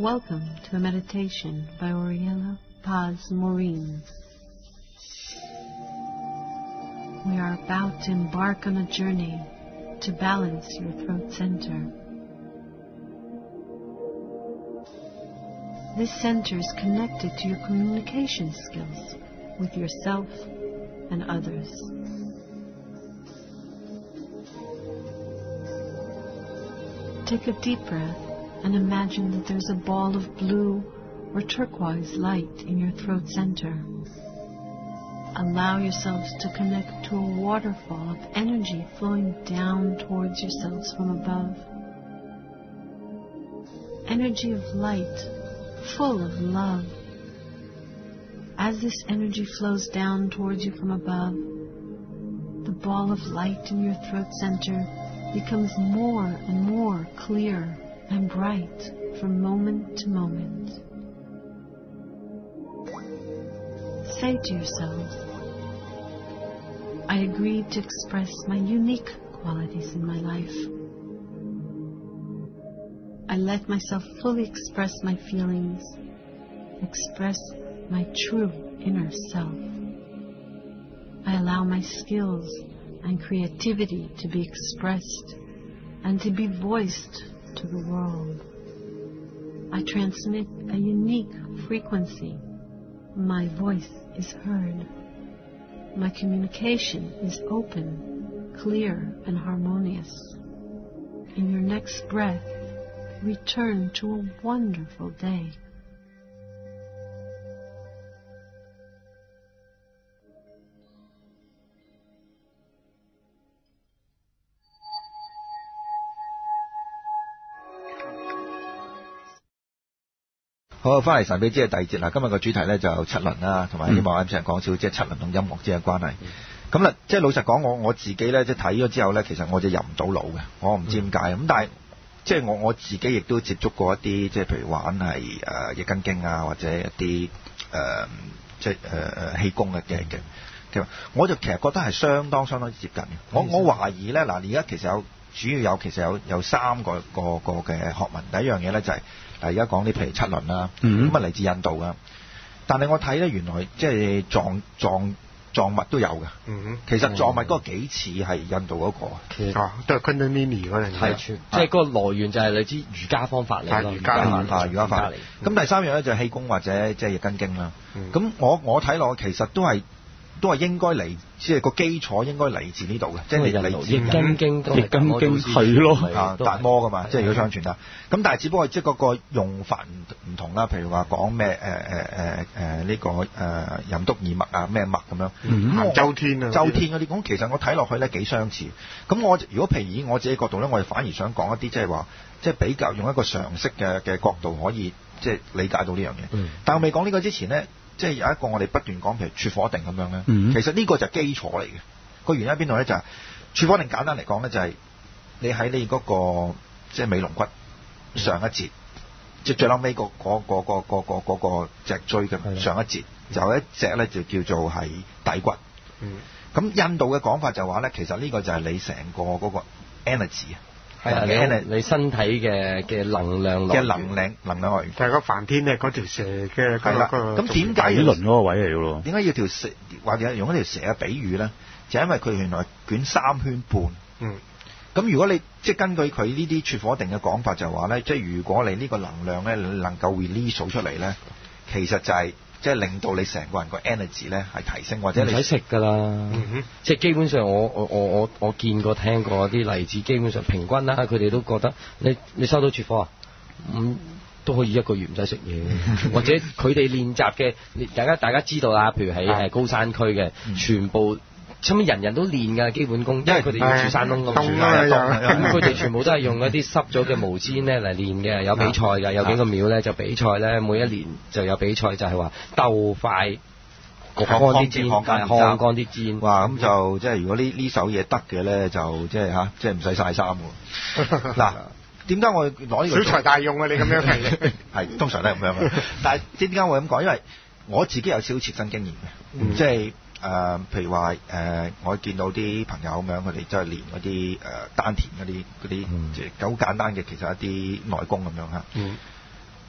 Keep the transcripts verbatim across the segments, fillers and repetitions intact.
Welcome to a meditation by Oriella Paz Maureen. We are about to embark on a journey to balance your throat center. This center is connected to your communication skills with yourself and others. Take a deep breath and imagine that there's a ball of blue or turquoise light in your throat center. Allow yourselves to connect to a waterfall of energy flowing down towards yourselves from above. Energy of light, full of love. As this energy flows down towards you from above, the ball of light in your throat center becomes more and more clear and bright from moment to moment. Say to yourself, I agree to express my unique qualities in my life. I let myself fully express my feelings, express my true inner self. I allow my skills and creativity to be expressed and to be voiced to the world. I transmit a unique frequency. My voice is heard. My communication is open, clear, and harmonious. In your next breath, return to a wonderful day. 好，翻嚟神秘之夜第二節啦。今日個主題咧就有七輪啦，同埋希望啱先講少即係七輪同音樂之間嘅關係。咁啦，即係老實講，我我自己咧即係睇咗之後咧，其實我就入唔到腦嘅，我唔知點解。咁、嗯、但係即係我我自己亦都接觸過一啲即係譬如玩係誒易筋經啊，或者一啲誒、呃、即係誒誒氣功嘅嘅嘅，我就其實覺得係相當相當接近嘅。我我懷疑咧嗱，而家其實有主要有其實有有三個個個嘅學問。第一樣嘢咧就係、是。嗱，而家講啲譬如七輪啦，咁啊嚟自印度噶，但係我睇咧原來即係藏藏藏物都有嘅。嗯、其實藏物嗰個幾似係印度嗰、那個， 啊，都係 Kundalini 嗰陣，係即係嗰個來源就係你知瑜伽方法嚟咯，瑜伽方法，瑜伽法嚟。咁第三樣咧就係氣功或者即係易筋經啦。咁、嗯、我我睇落其實都係。都係應該嚟，即係個基礎應該嚟自呢度嘅，即係嚟自易筋經，易筋經係咯， 啊達摩噶嘛，即係如果相傳啦。咁但係只不過即係嗰個用法唔唔同啦，譬如話講咩誒誒誒誒呢個誒任督二脈啊，咩脈咁樣， 嗯、周天啊， 周天嗰啲，咁其實我睇落去咧幾相似。咁我如果譬如以我自己角度咧，我哋反而想講一啲即係話，即係比較用一個常識嘅嘅角度可以即係理解到呢樣嘢。嗯、但係未講呢個之前咧。即係有一個我哋不斷講，譬如撮火定咁樣咧，嗯、其實呢個就係基礎嚟嘅。個原因喺邊度咧？就係、是、撮火定簡單嚟講咧，就係你喺你嗰、那個即係尾龍骨上一節，即係、嗯、最後尾個嗰嗰個嗰個嗰個脊椎嘅上一節，嗯、就有一隻咧就叫做係底骨。咁、嗯、印度嘅講法就話咧，其實呢個就係你成個嗰個 energy 啊。 係啊，你你身體嘅嘅能量嘅能量能量來源， 就係個梵天咧嗰條蛇嘅係啦。 咁點解底輪嗰個位嚟嘅咯？ 點解要條蛇或者用一條蛇嘅比喻咧？就係、因為佢原來捲三圈半。嗯。咁如果你即係根據佢呢啲撮火定嘅講法就係話咧，即係如果你呢個能量咧能夠 release 出嚟咧，其實就係、係。即係令到你成個人個 energy 咧係提升，或者你唔使食㗎啦。嗯、哼即係基本上我我我我我見過聽過啲例子，基本上平均啦，佢哋都覺得你你收到撮火啊，咁、嗯、都可以一個月唔使食嘢，或者佢哋練習嘅，大家大家知道啦，譬如喺誒高山區嘅，嗯、全部。差唔多人人都練㗎基本功，因為佢哋要住山窿咁，咁佢哋全部都係用一啲濕咗嘅毛氈咧嚟練嘅，有比賽㗎，有幾個廟咧就比賽咧，每一年就有比賽，就係話鬥快焗乾啲氈，烘乾啲氈。 哇！咁就即係如果呢呢手嘢得嘅咧，就即係嚇，即係唔使曬衫喎。嗱，點解我攞呢個？ 小財大用啊！你咁樣係係通常都係咁樣嘅，但係即係點解我咁講？因為我自己有少少切身經驗嘅，即係。誒、呃，譬如話誒、呃，我見到啲朋友咁樣，佢哋真係練嗰啲誒丹田嗰啲嗰啲，即係好簡單嘅，其實一啲內功咁樣嚇。嗯、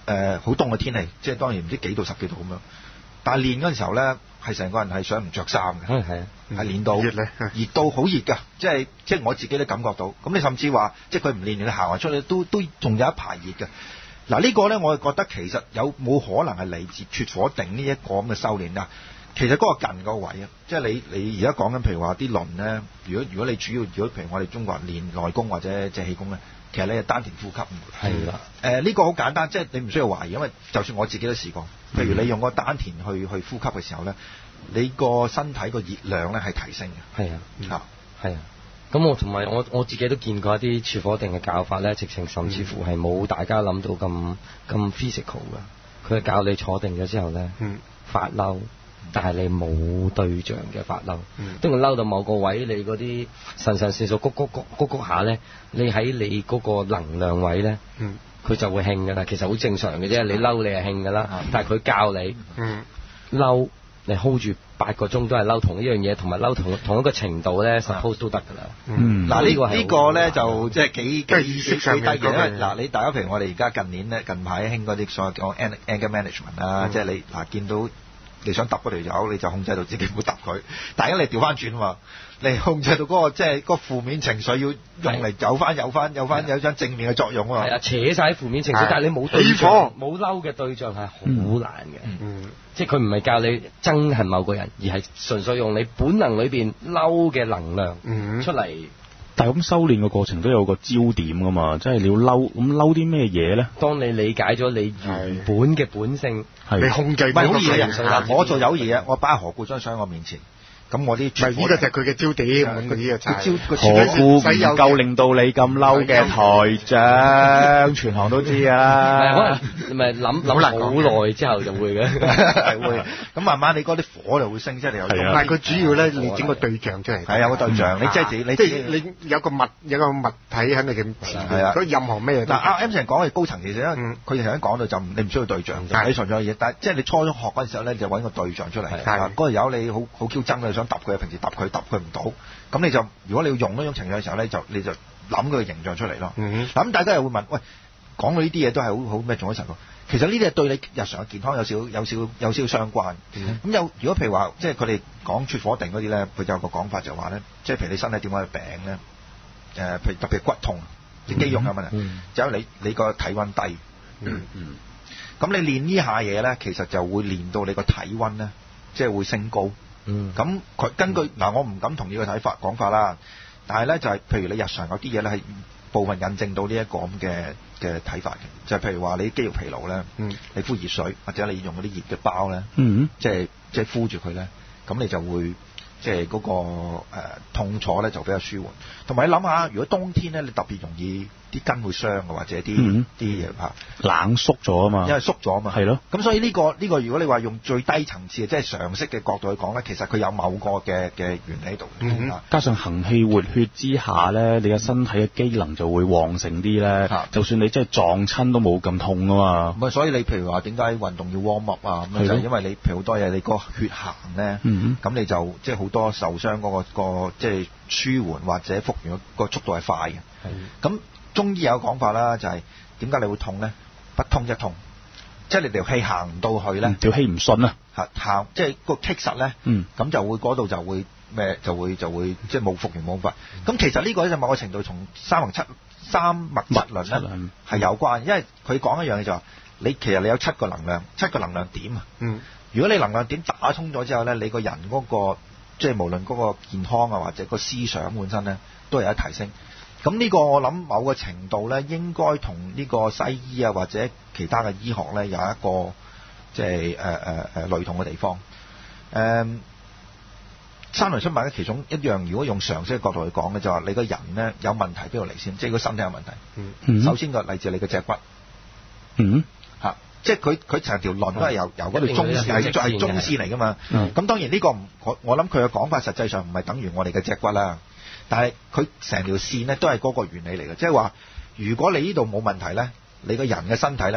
誒好凍嘅天氣，即係當然唔知幾度十幾度咁樣。但係練嗰陣時候咧，係成個人係想唔着衫嘅， 係係啊， 係練到熱咧， 熱到好熱㗎，即係即係我自己都感覺到。咁你甚至話，即係佢唔練完，你行埋出去都都仲有一排熱嘅。嗱、這個、呢個咧，我係覺得其實有冇可能係嚟自拙火定呢一個咁嘅修練啊？其實嗰個近個位啊，即係你你而家講緊，譬如話啲輪咧，如果如果你主要如果譬如我哋中國人練內功或者即係氣功咧，其實你係單田呼吸。 係啦。 誒、呃、呢、這個好簡單，即係你唔需要懷疑，因為就算我自己都試過。譬如你用個單田去去呼吸嘅時候咧，你個身體個熱量咧係提升嘅。 係啊， 嚇、 嗯，係啊。咁我同埋我我自己都見過一啲拙火定嘅教法咧，直情甚至乎係冇大家諗到咁咁 physical 嘅。佢係教你坐定咗之後咧， 嗯， 發嬲。但係你冇對象嘅發嬲，當佢嬲到某個位，你嗰啲腎上腺素谷谷谷谷谷下咧，你喺你嗰個能量位咧，佢、嗯、就會興㗎啦。其實好正常嘅啫，你嬲你係興㗎啦。嗯、但係佢教你嬲、嗯，你 hold 住八個鐘都係嬲同一樣嘢，同埋嬲同同一個程度咧 ，suppose 都得㗎啦。 嗯，嗱、嗯、呢、呢個呢個咧就即係幾幾意識上面嘅，因為嗱你大家譬如我哋而家近年咧近排興嗰啲所謂講 anger management 啦、嗯，即係你嗱見到。你想揼嗰條友，你就控制到自己唔好揼佢。但係而家你調翻轉喎，你控制到嗰、嗰個即係、嗰個負面情緒要用嚟有翻有翻有翻有張正面嘅作用喎。係啊， 扯曬負面情緒，但係你冇對象，冇嬲嘅對象係好難嘅。嗯，即係佢唔係教你憎恨某個人，而係純粹用你本能裏邊嬲嘅能量出嚟。嗯但係咁修練嘅過程都有個焦點噶嘛，即係你要嬲，咁嬲啲咩嘢咧？ 當你理解咗你原本嘅本性， 你控制唔係好易嘅。我做有嘢，我擺何故張相喺我面前，咁我啲唔係呢個就係佢嘅焦點。佢嘅焦個何故唔夠令到你咁嬲嘅台長，全行都知㗎啦。 可能咪諗諗好耐之後就會嘅， 係會。咁慢慢你嗰啲火就會升，即係你有。 但係佢主要咧，你整個對象出嚟。係有個對象，你即係自己，你即係你有個物有個物體喺你嘅。係啊。所以任何咩嘢。 嗱，阿 M 成講嘅高層其實因為佢成日講到就你唔需要對象，你純粹嘢。但係即係你初中學嗰陣時候咧，就揾個對象出嚟。係。嗰個友你好好 Q 憎，你想揼佢，平時揼佢揼佢唔到，咁你就如果你要用呢種情緒嘅時候咧，就你就諗佢嘅形象出嚟咯。嗯。咁大家又會問，喂，講到呢啲嘢都係好好咩做咗神喎？其實呢啲係對你日常嘅健康有少有少有少相關。咁、嗯、有如果譬如話，即係佢哋講拙火定嗰啲咧，佢就有個講法就話咧，即係譬如你身體點解會病咧？誒、呃，譬如特別骨痛、啲肌肉有問題，嗯、就因為你你個體溫低。嗯嗯。咁你練呢下嘢咧，其實就會練到你個體溫咧，即係會升高。嗯。咁佢根據嗱、嗯，我唔敢同意個睇法講法啦，但係咧就係、是、譬如你日常有啲嘢咧係部分印證到呢一個咁嘅嘅睇法嘅，就係、是、譬如話你肌肉疲勞咧，嗯，你敷熱水或者你用嗰啲熱嘅包咧，嗯，即係即係敷住佢咧，咁你就會即係嗰個誒、呃、痛楚咧就比較舒緩。同埋你諗下，如果冬天咧你特別容易啲筋會傷嘅，或者啲啲嘢嚇冷縮咗啊嘛， 因為縮咗啊嘛，係咯。咁所以呢、這個呢、這個如果你話用最低層次嘅即係常識嘅角度去講咧，其實佢有某個嘅嘅原理喺度。嗯， 加上行氣活血之下咧，你嘅身體嘅機能就會旺盛啲咧。就算你真係撞親都冇咁痛啊嘛。 唔係，所以你譬如話點解運動要 warm up 啊？咁就係因為你譬如好多嘢，你個血行咧，咁、嗯、你就即係好多受傷嗰、那個、那個即係舒緩或者復原個速度係快嘅。係咁。中醫有講法啦，就係點解你會痛咧？不通一痛，即係你條氣行唔到去咧， 條氣唔順啊， 行即係個棘實咧，咁、嗯、就會嗰度就會咩？就會就會即係冇復原冇法。咁、嗯、其實呢個咧就某個程度同三橫七三脈七輪咧係有關，因為佢講一樣嘢就話、是、你其實你有七個能量，七個能量點啊。嗯，如果你能量點打通咗之後咧，你個人嗰、那個即係無論嗰個健康啊或者個思想本身咧都係有提升。咁呢個我諗某個程度咧，應該同呢個西醫啊或者其他嘅醫學咧有一個即係誒誒誒類同嘅地方。誒、呃，三輪出脈咧，其中一樣，如果用常識嘅角度去講嘅，就話你個人咧有問題邊度嚟先？即係個身體有問題。嗯。首先個嚟自你嘅脊骨。嗯。嚇、啊！即係佢佢成條輪都係由、嗯、由嗰條中線係係中線嚟㗎嘛。嗯。咁當然呢個唔我我諗佢嘅講法實際上唔係等於我哋嘅脊骨啦。但係佢成條線咧都係嗰個原理嚟嘅，即係話如果你呢度冇問題咧，你個人嘅身體咧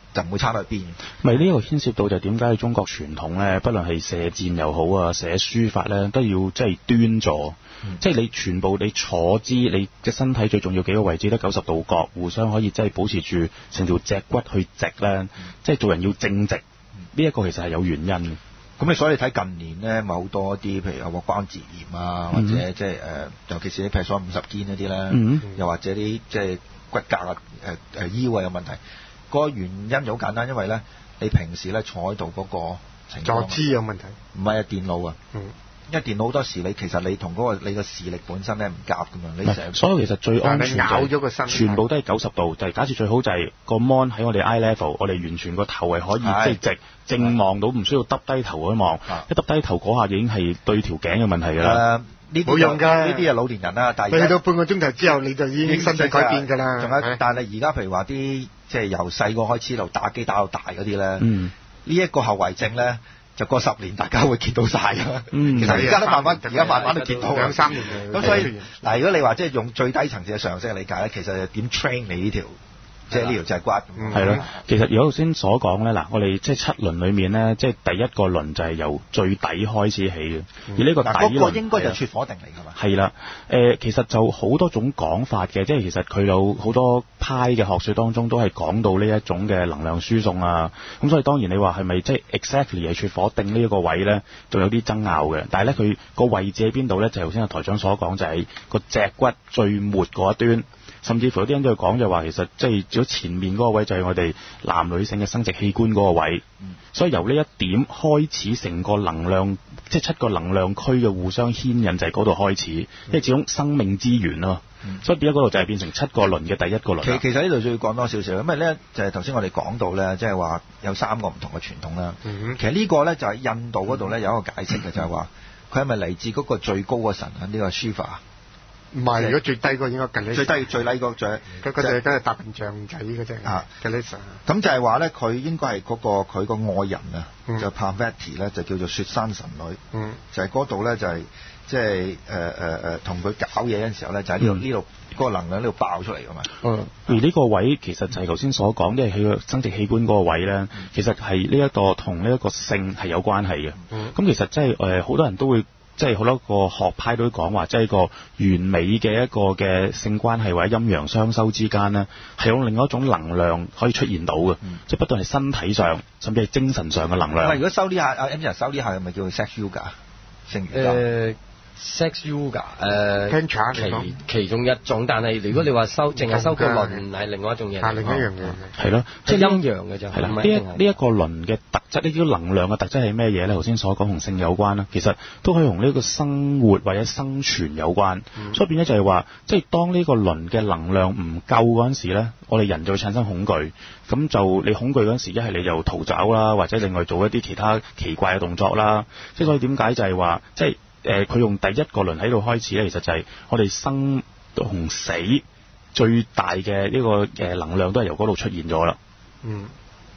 就唔會差到去邊。 咪呢個牽涉到就點解中國傳統咧，不論係射箭又好啊，寫書法咧，都要即係端坐，嗯、即係你全部你坐姿，你嘅身體最重要幾個位置得九十度角，互相可以即係保持住成條脊骨去直咧，嗯、即係做人要正直。呢一、嗯、個其實係有原因嘅。 咁你所以你睇近年咧，咪好多啲，譬如有個關節炎啊，或者即係誒，尤其是你譬如所謂五十肩嗰啲咧，嗯、又或者啲即係骨骼啊、誒誒腰啊有問題。嗰個原因就好簡單，因為咧你平時咧坐喺度嗰個情況坐姿有問題， 唔係啊電腦啊。 嗯因為電腦好多時你其實你同嗰個你個視力本身咧唔夾㗎嘛，你成日所以其實最安全咬咗個身， 全部都係九十度，就係假設最好就係個 mon 喺我哋 eye level，我哋完全個頭係可以即係直正望到，唔需要耷低頭去望，一耷低頭嗰下已經係對條頸嘅問題㗎啦。 誒冇用㗎， 呢啲係老年人啦，但係你去到半個鐘頭之後你就已經身體改變㗎啦。 仲有，但係而家譬如話啲即係由細個開始就打機打到大嗰啲咧，呢一個後遺症咧。就過十年，大家會見到晒㗎。嗯，其實而家都慢慢，而家慢慢都見到兩三年。 咁所以嗱，如果你話即係用最低層次嘅常識嘅理解咧，其實係點 train 你呢條？即係呢條就係骨， 係咯。其實如果頭先所講咧，嗱，我哋即係七輪裏面咧，即係第一個輪就係由最底開始起嘅。嗯、而呢個底輪，嗰個應該就係猝火定嚟㗎嘛。 係啦，誒、呃，其實就好多種講法嘅，即係其實佢有好多派嘅學説當中都係講到呢一種嘅能量輸送啊。咁所以當然你話係咪即係 exactly 係猝火定呢一個位咧，仲有啲爭拗嘅。但係咧，佢個位置喺邊度咧？就頭先阿台長所講，就係個脊骨最末嗰一端。甚至乎有啲人都講就話，其實即係如果前面嗰個位就係我哋男女性嘅生殖器官嗰個位，嗯、所以由呢一點開始，成個能量即係七個能量區嘅互相牽引就係嗰度開始，因為始終生命之源咯。嗯、所以變咗嗰度就係變成七個輪嘅第一個輪。 其其實呢度就要講多少少，因為咧就係頭先我哋講到咧，即係話有三個唔同嘅傳統啦。嗯、其實呢個咧就係印度嗰度咧有一個解釋嘅，就係話佢係咪嚟自嗰個最高個神啊？呢、這個 Shiva。 唔係，如果最低個應該近呢？ 最低最低個最， 嗰嗰隻嗰隻大笨象仔嗰隻啊，近呢神。 咁就係話咧，佢應該係嗰個佢個愛人啊，嗯、就 Parvati 咧，就叫做雪山神女。嗯，就係嗰度咧，就係即係誒誒誒，同佢搞嘢嗰陣時候咧，就喺呢度呢度嗰個能量呢度爆出嚟㗎嘛。嗯， 而呢個位其實就係頭先所講，即係佢個生殖器官嗰個位咧，嗯、其實係呢一個同呢一個性係有關係嘅。嗯，咁其實即係誒好多人都會。即係好多個學派都講話，即係個完美嘅一個嘅性關係或者陰陽相修之間呢，係有另外一種能量可以出現到嘅，嗯、即係不斷係身體上，甚至係精神上嘅能量。 如果收呢下，阿 M 人收呢下，係咪叫做 sex yoga？性瑜伽。呃 sex yoga 誒其其中一種，但係如果你話收淨係收個輪係另外一種嘢， 係另一樣嘢， 係咯， 即係陰陽嘅就係啦。呢一呢一個輪嘅特質，呢啲能量嘅特質係咩嘢咧？頭先所講同性有關啦，其實都可以同呢個生活或者生存有關。嗯、所以變咗就係話，即係當呢個輪嘅能量唔夠嗰陣時咧，我哋人就會產生恐懼。咁就你恐懼嗰陣時，一係你就逃走啦，或者另外做一啲其他奇怪嘅動作啦。即係所以點解就係話，即係。誒佢、呃、用第一個輪喺度開始咧，其實就係我哋生同死最大嘅呢個誒能量都係由嗰度出現咗啦。嗯。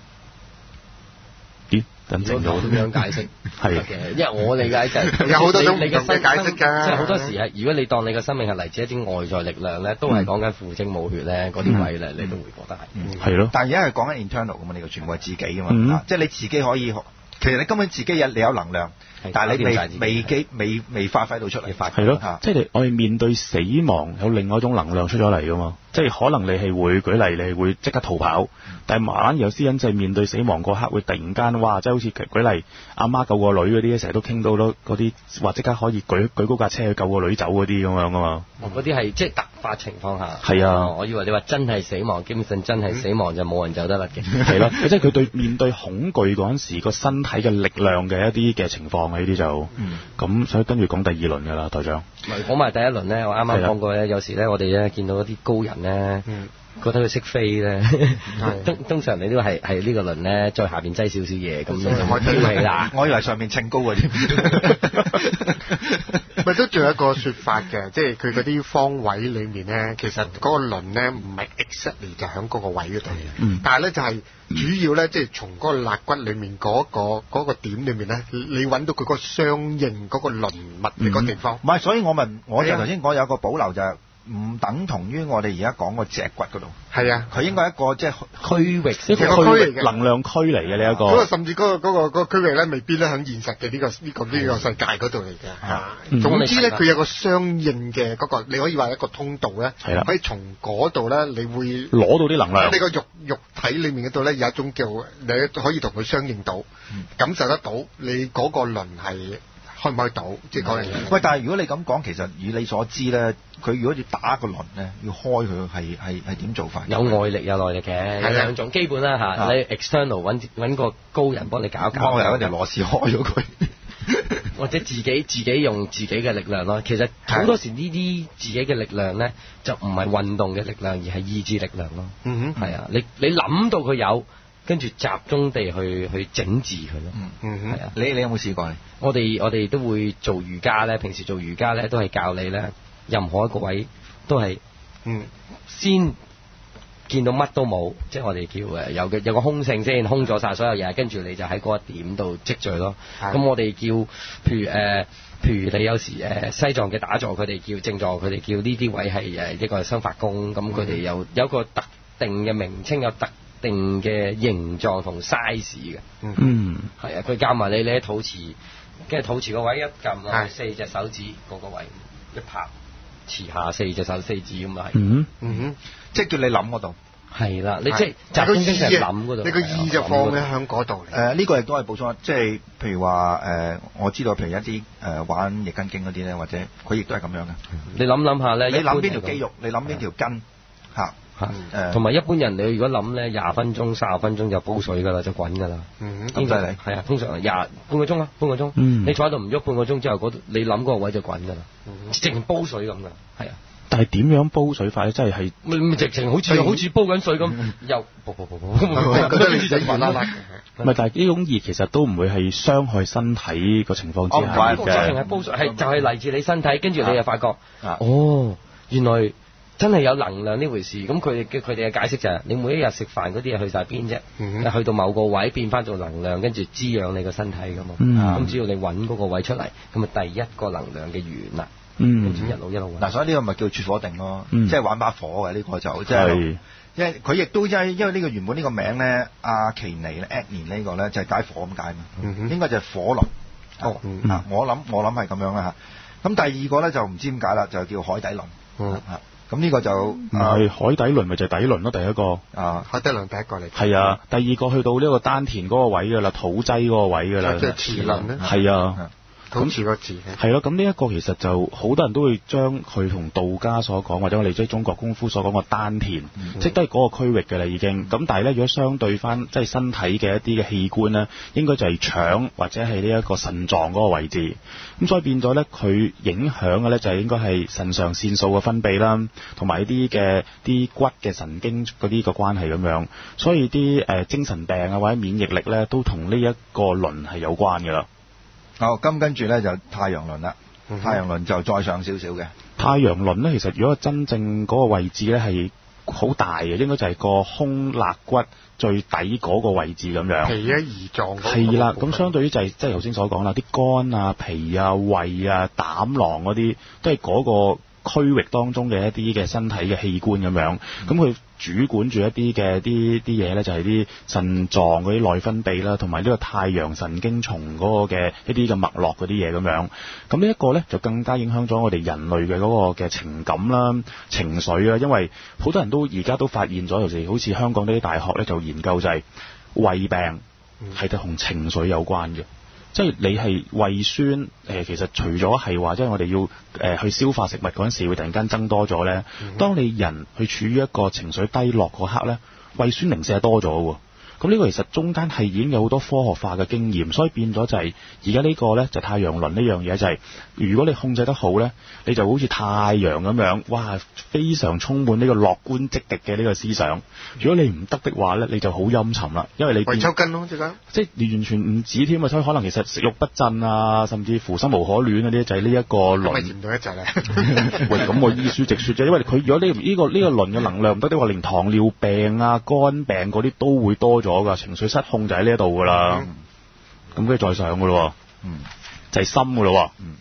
咦？等陣我咁樣解釋係嘅，因為我理解就係、 有好多種唔同嘅解釋㗎。 即係好多時係，如果你當你嘅生命係嚟自一啲外在力量咧，都係講緊父精母血咧，嗰啲位咧，你都會覺得係。 係咯。 但係而家係講緊 internal 㗎嘛，呢個全部係自己㗎嘛，嗯啊、即係你自己可以。其實你根本自己有你有能量，但係你未未機未未發揮到出嚟發揮。係咯， 即係我哋面對死亡有另外一種能量出咗嚟㗎嘛。即係可能你係會舉例，你係會即刻逃跑，但係慢慢有啲人就係面對死亡嗰刻會突然間哇，即係好似舉例阿媽救個女嗰啲，成日都傾到咯嗰啲，話即刻可以舉舉高架車去救個女走嗰啲咁樣㗎嘛。 嗰啲係即係突發情況下。 係啊， 我以為你話真係死亡，基本上真係死亡就冇人走得甩嘅。 係咯，即係佢對面對恐懼嗰陣時個身體嘅力量嘅一啲嘅情況，呢啲就咁，所以跟住講第二輪㗎啦，台長。 講埋第一輪咧，我啱啱講過咧，有時咧我哋咧見到一啲高人咧，嗯、覺得佢識飛咧，通通常你都係係呢個輪咧，再下邊擠少少嘢咁樣就飄起啦。 我以為上面稱高嗰啲， 咪都仲有一個説法嘅，即係佢嗰啲方位裡面咧，其實嗰個輪咧唔係 exactly 就喺嗰個位嗰度，嗯、但係咧就係、是。主要咧，即係從嗰個肋骨裏面嗰、嗰個嗰個點裏面咧，你揾到佢嗰個相應嗰個輪脈嘅嗰個地方。 唔係、嗯，所以我問，我就頭先講有個保留就係唔等同於我哋而家講個脊骨嗰度。 係啊， 佢應該係一個即係區域， 一個區域嘅能量區嚟嘅呢一個。 嗰個甚至嗰個嗰個嗰個區域咧，未必咧喺現實嘅呢個呢個呢個世界嗰度嚟嘅。嚇，總之咧，佢有個相應嘅嗰個，你可以話一個通道咧，可以從嗰度咧，你會攞到啲能量。 你個肉肉體裡面嗰度咧有一種叫你可以同佢相應到，感受得到你嗰個輪係開唔開到，即係嗰樣嘢。 喂，但係如果你咁講，其實以你所知咧，佢如果要打個輪咧，要開佢係係係點做法？ 有外力有內力嘅，有兩種基本啦嚇。你 external 揾揾個高人幫你搞搞， 幫有一條螺絲開咗佢， 或者自己自己用自己嘅力量咯。其實好多時呢啲自己嘅力量咧，就唔係運動嘅力量，而係意志力量咯。 嗯哼， 係啊，你你諗到佢有。跟住集中地去去整治佢咯。 嗯嗯， 係啊。 你你有冇試過？ 我哋我哋都會做瑜伽咧，平時做瑜伽咧都係教你咧，任何一個位都係嗯先見到乜都冇，即係我哋叫誒有嘅有個空性先，空咗晒所有嘢，跟住你就喺嗰一點度積聚咯。咁我哋叫譬如誒、呃，譬如你有時誒西藏嘅打坐，佢哋叫正坐，佢哋叫呢啲位係誒一個生發功，咁佢哋有有一個特定嘅名稱，有特定嘅形狀同 size 嘅， 嗯， 係啊，佢教埋你你喺肚臍，跟住肚臍個位一撳落去，四隻手指嗰個位一拍，臍下四隻手四指咁啊， 嗯嗯哼， 即係叫你諗嗰度， 係啦，你即係集中精神諗嗰度， 你個意就放喺響嗰度嚟。 誒呢個亦都係補充，即係譬如話誒，我知道譬如一啲誒玩易筋經嗰啲咧，或者佢亦都係咁樣嘅。 你諗諗下咧， 你諗邊條肌肉，你諗邊條筋嚇。 誒，同埋一般人你如果諗咧，廿分鐘、三十分鐘就煲水㗎啦，就滾㗎啦。 嗯，咁犀利。 係啊，通常廿半個鐘啊，半個鐘。嗯。你坐喺度唔喐半個鐘之後，嗰你諗嗰個位就滾㗎啦。嗯。直情煲水咁㗎，係啊。 但係點樣煲水法咧？真係係咪咪直情好似好似煲緊水咁，又煲煲煲煲，覺得你就滑啦啦。 唔係，但係呢種熱其實都唔會係傷害身體個情況之下嘅。 直情係煲水，係就係嚟自你身體，跟住你就發覺，哦，原來。真係有能量呢回事，咁佢哋嘅佢哋嘅解釋就係、是、你每一日食飯嗰啲嘢去晒邊啫，嗯、去到某個位變翻做能量，跟住滋養你個身體噶嘛。咁、嗯、只要你揾嗰個位出嚟，咁啊第一個能量嘅源啦。跟住、嗯、一路一路揾。嗱、啊， 所以呢個咪叫拙火定咯， 嗯、 即係玩把火嘅呢、這個就即係，是因為佢亦都因為因為呢個原本呢個名咧，阿奇尼咧 Agni 呢個咧就係、是、解火咁解嘛，嗯、應該就係火輪。哦，嗯、啊，我諗我諗係咁樣啦嚇。咁第二個咧就唔知點解啦，就叫海底輪。嗯啊咁呢個就唔係海底輪，咪就係底輪咯。第一個啊， 海底輪第一個嚟。 係啊，第二個去到呢個丹田嗰個位㗎啦，肚臍嗰個位㗎啦。 即係臍輪咧。 係啊。 咁似個字係咯，咁呢一個其實就好多人都會將佢同道家所講，或者我哋即係中國功夫所講個丹田，嗯、即係都係嗰個區域嘅啦已經。咁但係咧，如果相對翻即係身體嘅一啲嘅器官咧，應該就係腸或者係呢一個腎臟嗰個位置。咁所以變咗咧，佢影響嘅咧就係應該係腎上腺素嘅分泌啦，同埋一啲嘅啲骨嘅神經嗰啲個關係咁樣。所以啲誒、呃、精神病啊或者免疫力咧，都同呢一個輪係有關㗎啦。 哦，咁跟住咧就太陽輪啦，嗯、哼太陽輪就再上少少嘅。 太陽輪咧，其實如果真正嗰個位置咧係好大嘅，應該就係個胸肋骨最底嗰個位置咁樣。 脾啊，胰臟。 係啦，咁相對於就係即係頭先所講啦，啲肝啊、脾啊、胃啊、膽囊嗰啲，都係嗰個區域當中嘅一啲嘅身體嘅器官咁樣。咁佢、嗯主管住一啲嘅啲啲嘢咧，就係啲腎臟嗰啲內分泌啦，同埋呢個太陽神經叢嗰個嘅一啲嘅脈絡嗰啲嘢咁樣。咁呢一個咧就更加影響咗我哋人類嘅嗰個嘅情感啦、情緒啦。因為好多人都而家都發現咗，尤其好似香港呢啲大學咧就研究就係胃病係同情緒有關嘅。即係你係胃酸，誒、呃、其實除咗係話，即係我哋要誒、呃、去消化食物嗰陣時，會突然間增多咗咧。嗯、哼當你人去處於一個情緒低落嗰刻咧，胃酸零舍多咗喎。咁呢個其實中間係已經有好多科學化嘅經驗，所以變咗就係而家呢個咧就太陽輪呢樣嘢就係、是，如果你控制得好咧，你就好似太陽咁樣，哇，非常充滿呢個樂觀積極嘅呢個思想。如果你唔得的話咧，你就好陰沉啦，因為你胃抽筋咯，即係即係你完全唔止添啊，所以可能其實食慾不振啊，甚至乎心無可戀嗰啲就係呢一個輪。 咪驗到一陣啊！ 喂，咁我依書直説啫，因為佢如果呢、呢、呢個呢、呢個輪嘅能量唔得的話，連糖尿病啊、肝病嗰啲都會多咗。咗情緒失控就喺呢一度噶啦，咁跟住再上噶咯，嗯，就係心噶咯，嗯，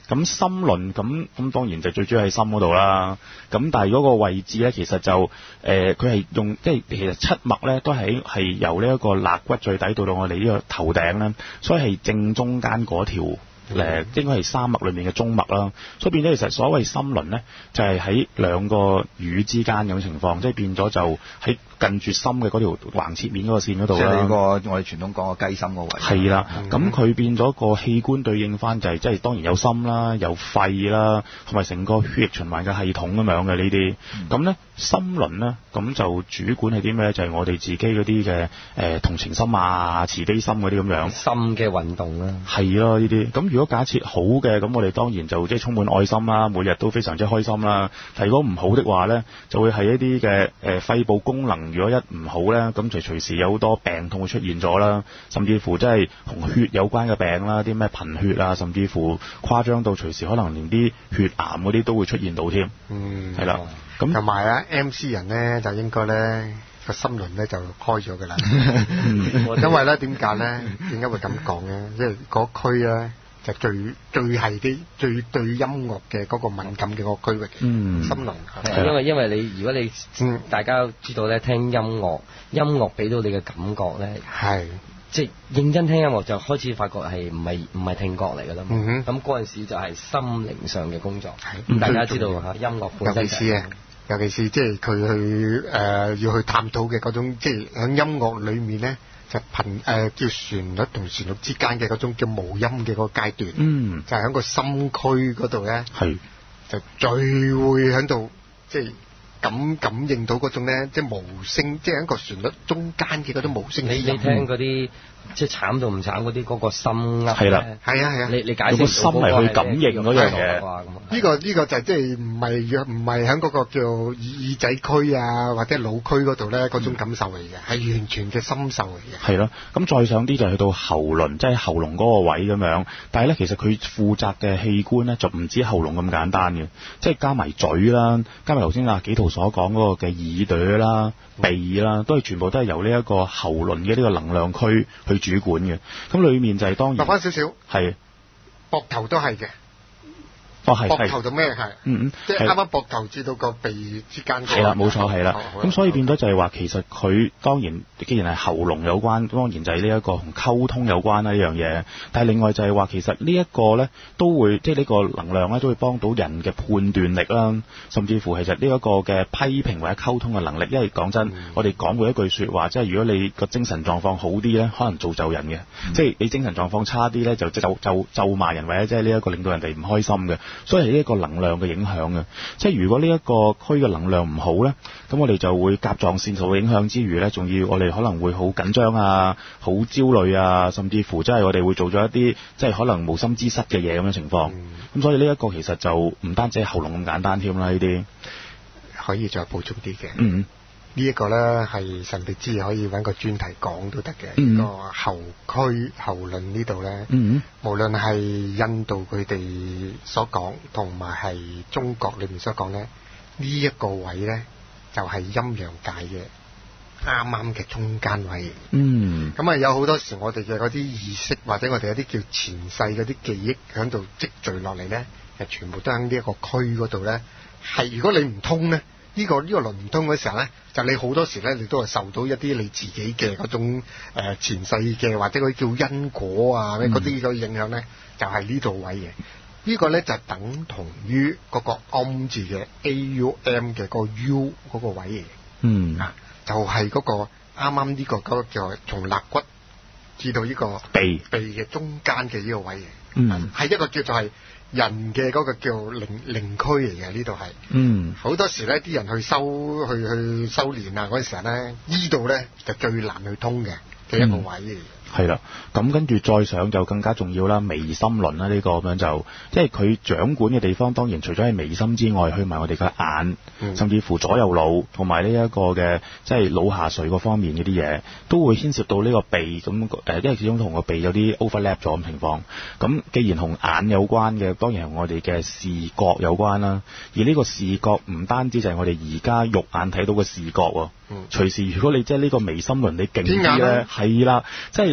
咁心輪咁咁當然就最主要喺心嗰度啦。咁但係嗰個位置咧，其實就誒佢係用即係其實七脈咧都係係由呢一個肋骨最底到到我哋呢個頭頂啦，所以係正中間嗰條誒、呃、應該係三脈裏面嘅中脈啦。所以變咗其實所謂心輪咧，就係、是、喺兩個乳之間咁嘅情況，即係變咗就喺近住心嘅嗰條橫切面嗰個線嗰度啦。 即係呢個我哋傳統講嘅雞心個位。 係啦，咁佢、嗯、變咗個器官對應翻就係即係當然有心啦，有肺啦，同埋成個血液循環嘅系統咁樣嘅呢啲。咁咧、嗯、心輪咧，咁就主管係啲咩？就係、是、我哋自己嗰啲嘅誒同情心啊、慈悲心嗰啲咁樣。 心嘅運動啦。 係咯，呢啲。咁如果假設好嘅，咁我哋當然就即係充滿愛心啦，每日都非常之開心啦。但如果唔好的話咧，就會係一啲嘅誒肺部功能。如果一唔好咧，咁就隨時有好多病痛會出現咗啦，甚至乎即係同血有關嘅病啦，啲咩貧血啊，甚至乎誇張到隨時可能連啲血癌嗰啲都會出現到添。嗯，係啦。咁同埋啊 ，M C 人咧就應該咧個心輪咧就開咗㗎啦。因為咧點解咧？點解會咁講咧？因為嗰區咧就最最係啲最對音樂嘅嗰個敏感嘅嗰個區域。嗯，心輪係因為因為你如果你、嗯、大家知道咧，聽音樂，音樂俾到你嘅感覺咧係。即係認真聽音樂就開始發覺係唔係唔係聽覺嚟㗎啦嘛，咁嗰陣時就係心靈上嘅工作。咁大家知道嚇音樂本身就係、尤其是啊， 尤其是即係佢去誒、呃、要去探討嘅嗰種，即係喺音樂裡面咧就頻誒、呃、叫旋律同旋律之間嘅嗰種叫無音嘅嗰個階段，嗯，就係喺個心區嗰度咧，係就最會喺度即係。感感應到嗰種咧，即係無聲，即係一個旋律中間嘅嗰種無聲。 你你聽嗰啲即係慘到唔慘嗰啲，嗰個心噏係啦， 係啊係啊。 你你解釋用個心嚟去感應嗰樣嘢。 呢個呢個就係即係唔係唔係喺嗰個叫耳耳仔區啊或者腦區嗰度咧嗰種感受嚟嘅，係完全嘅心受嚟嘅。 係咯，咁再上啲就去到喉輪，即係喉嚨嗰個位咁樣。但係咧，其實佢負責嘅器官咧就唔止喉嚨咁簡單嘅，即係加埋嘴啦，加埋頭先阿紀陶所講嗰個嘅耳朵啦、鼻啦，都係全部都係由呢一個喉輪嘅呢個能量區去主管嘅。咁裏面就係當然， 落翻少少， 係膊頭都係嘅。 哦，係膊頭就咩係？ 嗯嗯， 即係啱啱膊頭至到個鼻之間。 係啦，冇錯係啦。咁所以變咗就係話，其實佢當然既然係喉嚨有關，當然就係呢一個同溝通有關啦呢樣嘢。但係另外就係話，其實呢一個咧都會即係呢個能量咧都會幫到人嘅判斷力啦，甚至乎其實呢一個嘅批評或者溝通嘅能力。因為講真，嗯、我哋講過一句説話，即係如果你個精神狀況好啲咧，可能造就人嘅；嗯、即係你精神狀況差啲咧，就就就咒罵人或者即係呢一個令到人哋唔開心嘅。所以係呢一個能量嘅影響嘅，即係如果呢一個區嘅能量唔好咧，咁我哋就會甲狀腺受影響之餘咧，仲要我哋可能會好緊張啊、好焦慮啊，甚至乎即係我哋會做咗一啲即係可能無心之失嘅嘢咁嘅情況。咁、嗯、所以呢一個其實就唔單止係喉嚨咁簡單添啦，呢啲可以再補充啲嘅。 嗯。 呢一個咧係神秘之可以揾個專題講都得嘅。 嗯、 呢個喉區喉輪呢度咧， 嗯、 無論係印度佢哋所講，同埋係中國裏面所講咧，呢、這、一個位咧就係、是、陰陽界嘅啱啱嘅中間位。嗯，咁啊有好多時我哋嘅嗰啲意識或者我哋有啲叫前世嗰啲記憶喺度積聚落嚟咧，係全部都喺呢一個區嗰度咧。係如果你唔通咧。呢、這個呢、這個輪唔通嘅時候咧，就你好多時咧，你都係受到一啲你自己嘅嗰種、呃、前世嘅或者嗰啲叫因果啊嗰啲嘅影響咧，就係、是、呢度位嘅。這個、呢個咧就等同於嗰個暗字嘅 A U M 嘅個 U 嗰個位嘅。嗯啊，就係、是、嗰個啱啱呢個嗰、那個叫從肋骨至到呢個鼻鼻嘅中間嘅呢個位嘅。嗯，係一個叫做係。人嘅嗰個叫靈靈區嚟嘅，呢度係，嗯，好多時咧啲人去修去去修煉啊嗰陣時候咧，呢度咧就最難去通嘅嘅一個位嚟。 係啦，咁跟住再上就更加重要啦，眉心輪啦，呢個咁樣就，即係佢掌管嘅地方，當然除咗係眉心之外，去埋我哋嘅眼，嗯、甚至乎左右腦同埋呢一個嘅即係腦下垂嗰方面嗰啲嘢，都會牽涉到呢個鼻咁誒，因為始終同個鼻有啲 overlap 咗咁情況。咁既然同眼有關嘅，當然係我哋嘅視覺有關啦。而呢個視覺唔單止就係我哋而家肉眼睇到嘅視覺喎，嗯、隨時如果你即係呢個眉心輪你勁啲咧，係啦，即係。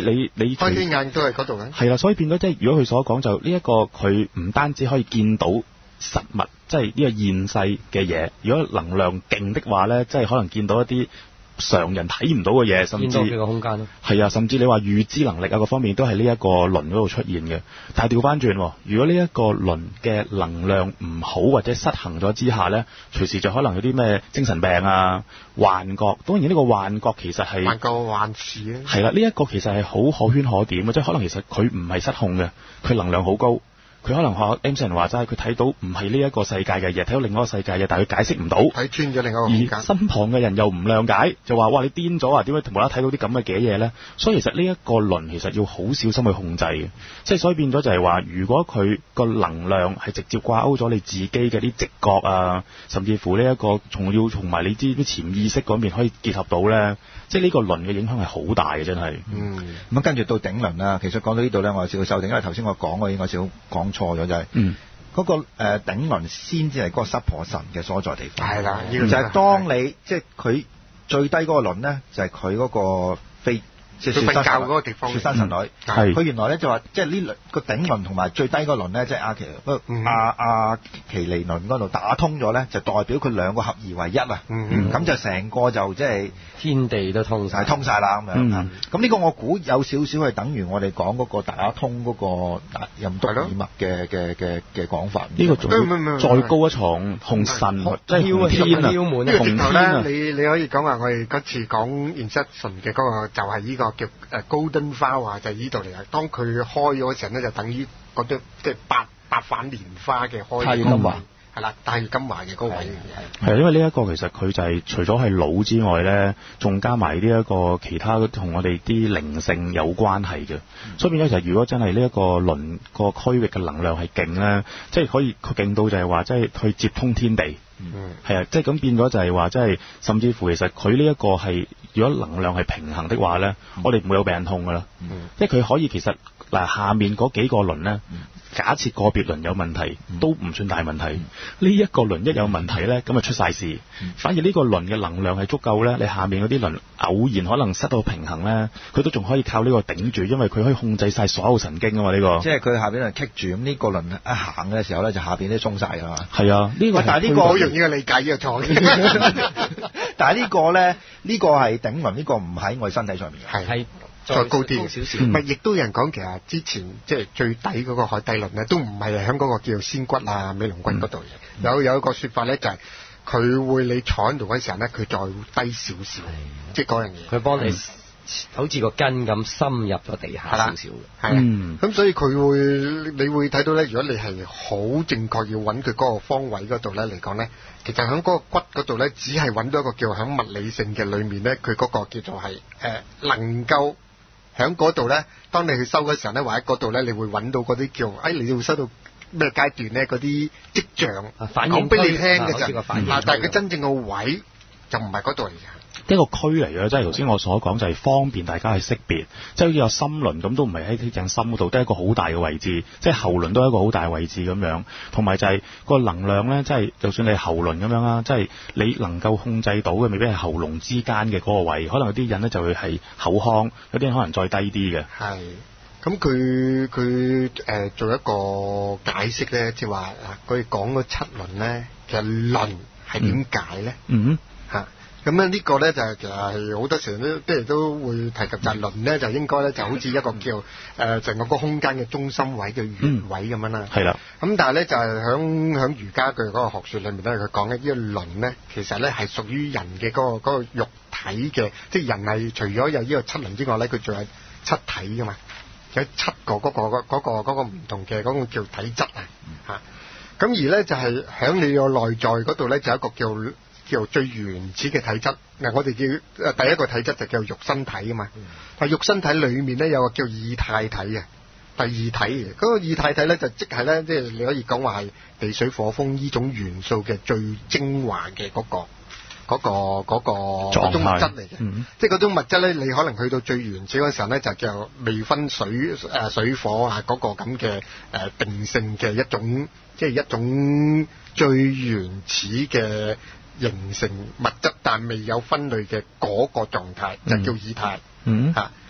你你開天眼都係嗰度嘅。 係啦，所以變咗即係如果佢所講就呢一個佢唔單止可以見到實物，即係呢個現世嘅嘢。如果能量勁的話咧，即係可能見到一啲常人睇唔到嘅嘢，甚至見到佢個空間咯。 係啊，甚至你話預知能力啊，各方面都係呢一個輪嗰度出現嘅。但係調翻轉，如果呢一個輪嘅能量唔好或者失衡咗之下咧，隨時就可能有啲咩精神病啊、幻覺。當然呢個幻覺其實係幻覺幻視咧。 係啦，呢一個其實係好可圈可點嘅，即係可能其實佢唔係失控嘅，佢能量好高。佢可能學 M 先生話齋，佢睇到唔係呢一個世界嘅嘢，睇到另外一個世界嘅嘢，但係佢解釋唔到， 睇穿咗另外一個空間。 而身旁嘅人又唔諒解，就話：哇！你癲咗啊？點解無啦啦睇到啲咁嘅嘅嘢咧？所以其實呢一個輪其實要好小心去控制嘅，即係所以變咗就係話，如果佢個能量係直接掛鈎咗你自己嘅啲直覺啊，甚至乎呢一個仲要同埋你啲啲潛意識嗰邊可以結合到咧，即係呢個輪嘅影響係好大嘅，真係。 嗯。咁跟住到頂輪啦，其實講到呢度咧，我有少少修訂，因為頭先我講我應該少講錯咗就係、是，嗯，嗰、那個誒、呃、頂輪先至係嗰個濕婆神嘅所在地方。係啦，就係、是、當你即係佢最低嗰個輪咧，就係佢嗰個飛。即係雪山嗰個地方，雪山神女，佢、嗯、原來咧就話，即係呢輪個頂輪同埋最低個輪咧，即係阿奇，不、嗯、過阿阿奇尼輪嗰度打通咗咧，就代表佢兩個合而為一啊！咁、嗯、就成個就即係天地都通晒，通晒啦咁樣。咁、嗯、呢個我估有少少係等於我哋講嗰個打通嗰個任督二脈嘅嘅嘅嘅講法。呢、這個仲再高一重紅神，即係紅天啊！ 呢個直頭咧，你你可以講話我哋嗰次講 Inception 嘅嗰個就係呢、這個。叫誒 Golden Flower 就係呢度嚟嘅，當佢開咗嗰時候咧，就等於嗰啲即係八八瓣蓮花嘅開。太乙金華係啦，太乙金華嘅嗰位係。 係因為呢一個其實佢就係、是、除咗係腦之外咧，仲加埋呢一個其他同我哋啲靈性有關係嘅、嗯。所以變咗其實如果真係呢一個輪個區域嘅能量係勁咧，即係可以佢勁到就係話即係去接通天地。嗯，係啊，即係咁變咗就係話，即係甚至乎其實佢呢一個係，如果能量係平衡的話咧、嗯，我哋唔會有病痛噶啦。嗯，即係佢可以其實嗱下面嗰幾個輪咧、嗯，假設個別輪有問題，嗯、都唔算大問題。呢、嗯、一、這個輪一有問題咧，咁就出晒事、嗯。反而呢個輪嘅能量係足夠咧，你下面嗰啲輪偶然可能失到平衡咧，佢都仲可以靠呢個頂住，因為佢可以控制晒所有神經啊嘛。呢、這個即係佢下邊係棘住，咁呢個輪一行嘅時候咧，就下邊都鬆晒噶嘛。係啊，呢、這個但係呢個。 呢個理解呢個錯， 但係呢個咧，呢個係頂輪，呢個唔喺我哋身體上面嘅，係再高啲少少。唔係，亦都有人講其實之前即係最底嗰個海底輪咧，都唔係喺嗰個叫做仙骨啊、尾龍骨嗰度嘅。有有一個説法咧，就係佢會你坐喺度嗰陣時候咧，佢再低少少，即係嗰樣嘢。佢幫你。好似個根咁深入咗地下少少嘅，係啦，咁、嗯、所以佢會，你會睇到咧。如果你係好正確要揾佢嗰個方位嗰度咧嚟講咧，其實喺嗰個骨嗰度咧，只係揾到一個叫喺物理性嘅裏面咧，佢嗰個叫做係誒、呃、能夠喺嗰度咧，當你去收嗰時候咧，或者嗰度咧，你會揾到嗰啲叫，哎，你會收到咩階段咧？嗰啲跡象講俾你聽嘅就，嗱，但係佢真正個位就唔係嗰度嚟嘅。 一個區嚟嘅，即係頭先我所講就係方便大家去識別，即係好似有心輪咁，都唔係喺呢正心嗰度，都係一個好大嘅位置，即係喉輪都係一個好大嘅位置咁樣。同埋就係個能量咧，即係就算你係喉輪咁樣啦，即係你能夠控制到嘅，未必係喉嚨之間嘅嗰個位，可能有啲人咧就會係口腔，有啲人可能再低啲嘅。 係，咁佢佢誒做一個解釋咧，即係話佢講嗰七輪咧，其實輪係點解咧？嗯嚇。咁咧呢個咧就係其實係好多時都即係都會提及，就係輪咧就應該咧就好似一個叫誒成個個空間嘅中心位嘅穴位咁樣啦。係啦。咁但係咧就係響響瑜伽佢嗰個學説裏面咧，佢講咧呢個輪咧其實咧係屬於人嘅嗰個嗰個肉體嘅，即係人係除咗有呢個七輪之外咧，佢仲有七體噶嘛，有七個嗰個嗰嗰個嗰個唔同嘅嗰個叫體質啊嚇。咁而咧就係響你個內在嗰度咧就有一個叫叫最原始嘅體質，嗱我哋叫第一個體質就叫肉身體啊嘛，但係肉身體裏面咧有個叫液態體嘅，第二體嘅，嗰個液態體咧就即係咧，即係你可以講話係地水火風呢種元素嘅最精華嘅嗰個嗰個嗰個嗰種物質嚟嘅，即係嗰種物質咧，你可能去到最原始嗰時候咧，就叫未分水誒水火啊嗰個咁嘅誒定性嘅一種，即係一種最原始嘅。形成物質但未有分類嘅嗰個狀態、嗯、就叫液態，嚇、嗯。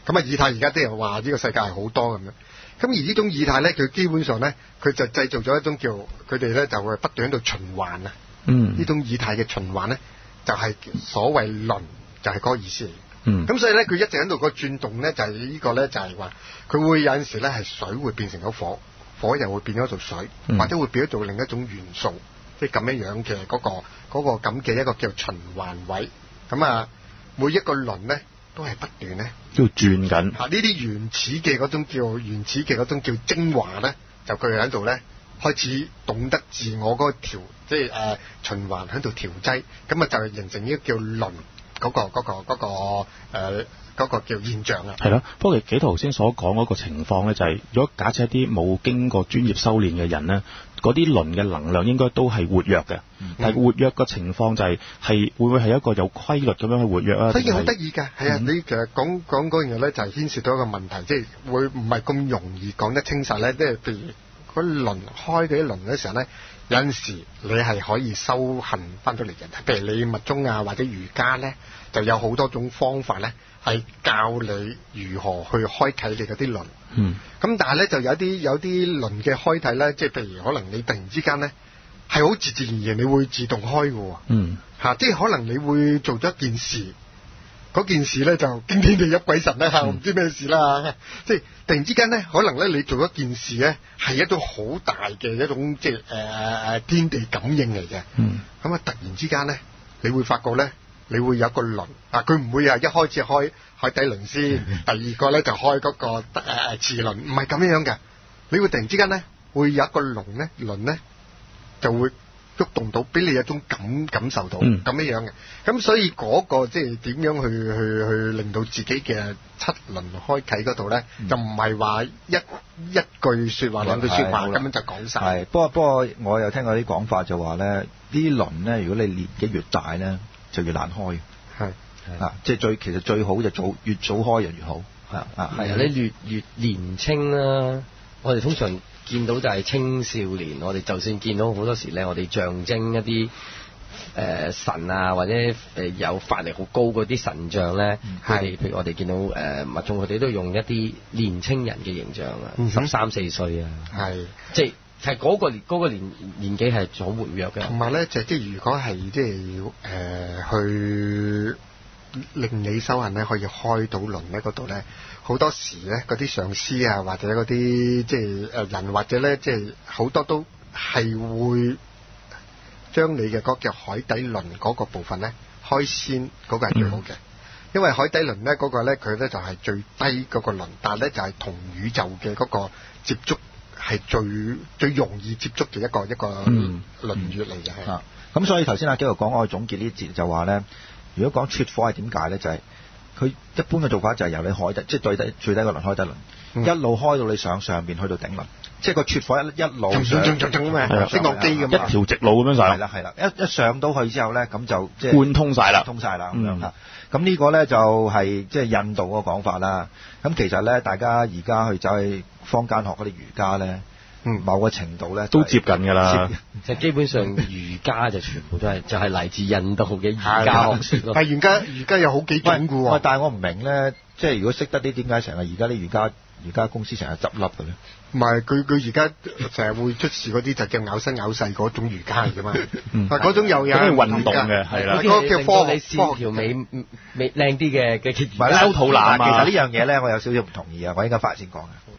咁啊，以太而家啲人話呢個世界係好多咁樣。咁而呢種以太咧，佢基本上咧，佢就製造咗一種叫佢哋咧就會不斷喺度循環啊。嗯。呢種以太嘅循環咧，就係、是、所謂輪，就係、是、嗰個意思嚟。嗯。咁所以咧，佢一直喺度個轉動咧，就係、是、呢個咧，就係話佢會有陣時咧係水會變成咗火，火又會變咗做水，嗯、或者會變咗做另一種元素，即係咁樣樣嘅嗰個嗰、那個咁嘅一個叫循環位。咁啊，每一個輪咧都係不斷咧都要轉緊。 啊，呢啲原始嘅嗰種叫原始嘅嗰種叫精華咧，就佢喺度咧開始懂得自我嗰個調，即係誒、呃、循環喺度調劑，咁啊就形成呢個叫輪嗰、那個嗰、那個嗰、那個誒。呃嗰個叫現象啊， 係咯。不過幾頭先所講嗰個情況咧，就係、是、如果假設一啲冇經過專業修練嘅人咧，嗰啲輪嘅能量應該都係活躍嘅。嗯、但係活躍嘅情況就係、是、係會唔會係一個有規律咁樣去活躍啊？ 所以好得意㗎，係啊！你其實講講嗰樣嘢咧，就係牽涉到一個問題，即係會唔係咁容易講得清楚咧？即係譬如嗰輪開嗰啲輪嘅時候咧，有陣時你係可以修行翻到嚟嘅。譬如你密宗啊或者瑜伽咧，就有好多種方法咧。係教你如何去開啟你嗰啲輪，嗯，咁但係咧就有啲有啲輪嘅開啟咧，即係譬如可能你突然之間咧係好自自然然你會自動開嘅，嗯，嚇、啊，即係可能你會做咗一件事，嗰件事咧就驚天地泣鬼神啦嚇，我唔知咩事啦，即係突然之間咧，可能咧你做一件事咧係一種好大嘅一種即係誒誒天地感應嚟嘅，嗯，咁啊突然之間咧，你會發覺咧。你會有個輪啊，佢唔會係一開始開海底輪先，第二個咧就開嗰、那個誒誒磁輪，唔係咁樣樣嘅。你會突然之間咧，會有一個輪咧，輪咧就會喐動到，俾你有一種感感受到咁、嗯、樣樣嘅。咁所以嗰、那個即係點樣去去去令到自己嘅七輪開啟嗰度咧，嗯、就唔係話一一句說話兩句說話咁樣就講晒。 係，不過不過我有聽過啲講法就話咧，啲輪咧，如果你年紀越大咧。就越難開，係啊，即係最其實最好就早越早開就越好，係啊，係啊， 你越越年青啦，我哋通常見到就係青少年，我哋就算見到好多時咧，我哋象徵一啲誒、呃、神啊，或者誒有法力好高嗰啲神像咧，佢哋、嗯、譬如我哋見到誒密宗，佢、呃、哋都用一啲年青人嘅形象啊，十、嗯、三四歲啊，係即係。係嗰、那個年嗰、那個年年紀係好活躍嘅， 同埋咧就即、是、係如果係即係誒去令你修行咧，可以開到輪咧嗰度咧，好多時咧嗰啲上師啊或者嗰啲即係誒人或者咧即係好多都係會將你嘅嗰個叫海底輪嗰個部分咧開先，嗰、那個係最好嘅，嗯、因為海底輪咧嗰個咧佢咧就係、是、最低嗰個輪，但係咧就係、是、同宇宙嘅嗰個接觸。係最最容易接觸嘅一個一個輪月嚟嘅係啊， 咁所以頭先阿基佬講，我總結呢節就話咧，如果講撮火係點解咧，就係、是、佢一般嘅做法就係由你海底，即、就、係、是、最低最低個輪開底輪，嗯、一路開到你上上邊去到頂輪，即係個撮火一一路上上上上咁啊， 升降機咁一條直路咁樣上， 係啦係啦，一一上到去之後咧，咁就即係貫通晒啦， 通晒啦咁樣嚇。咁呢個咧就係即係印度嗰個講法啦。咁其實咧，大家而家去走去坊間學嗰啲瑜伽咧，嗯，某個程度咧、就是、 都接近㗎啦。 即係基本上瑜伽就全部都係就係嚟自印度嘅瑜伽學說咯。 但係瑜伽瑜伽有好幾種㗎喎。 但係我唔明咧，即係如果識得啲點解成日而家啲瑜伽瑜伽公司成日執笠嘅咧？ 唔係，佢佢而家成日會出事嗰啲就叫咬身咬勢嗰種瑜伽嚟㗎嘛。嗯，嗰種又有運動嘅係啦， 嗰個叫科學線條美美靚啲嘅嘅。 唔係收肚腩啊！其實呢樣嘢咧，我有少少唔同意啊！我應該翻嚟先講嘅。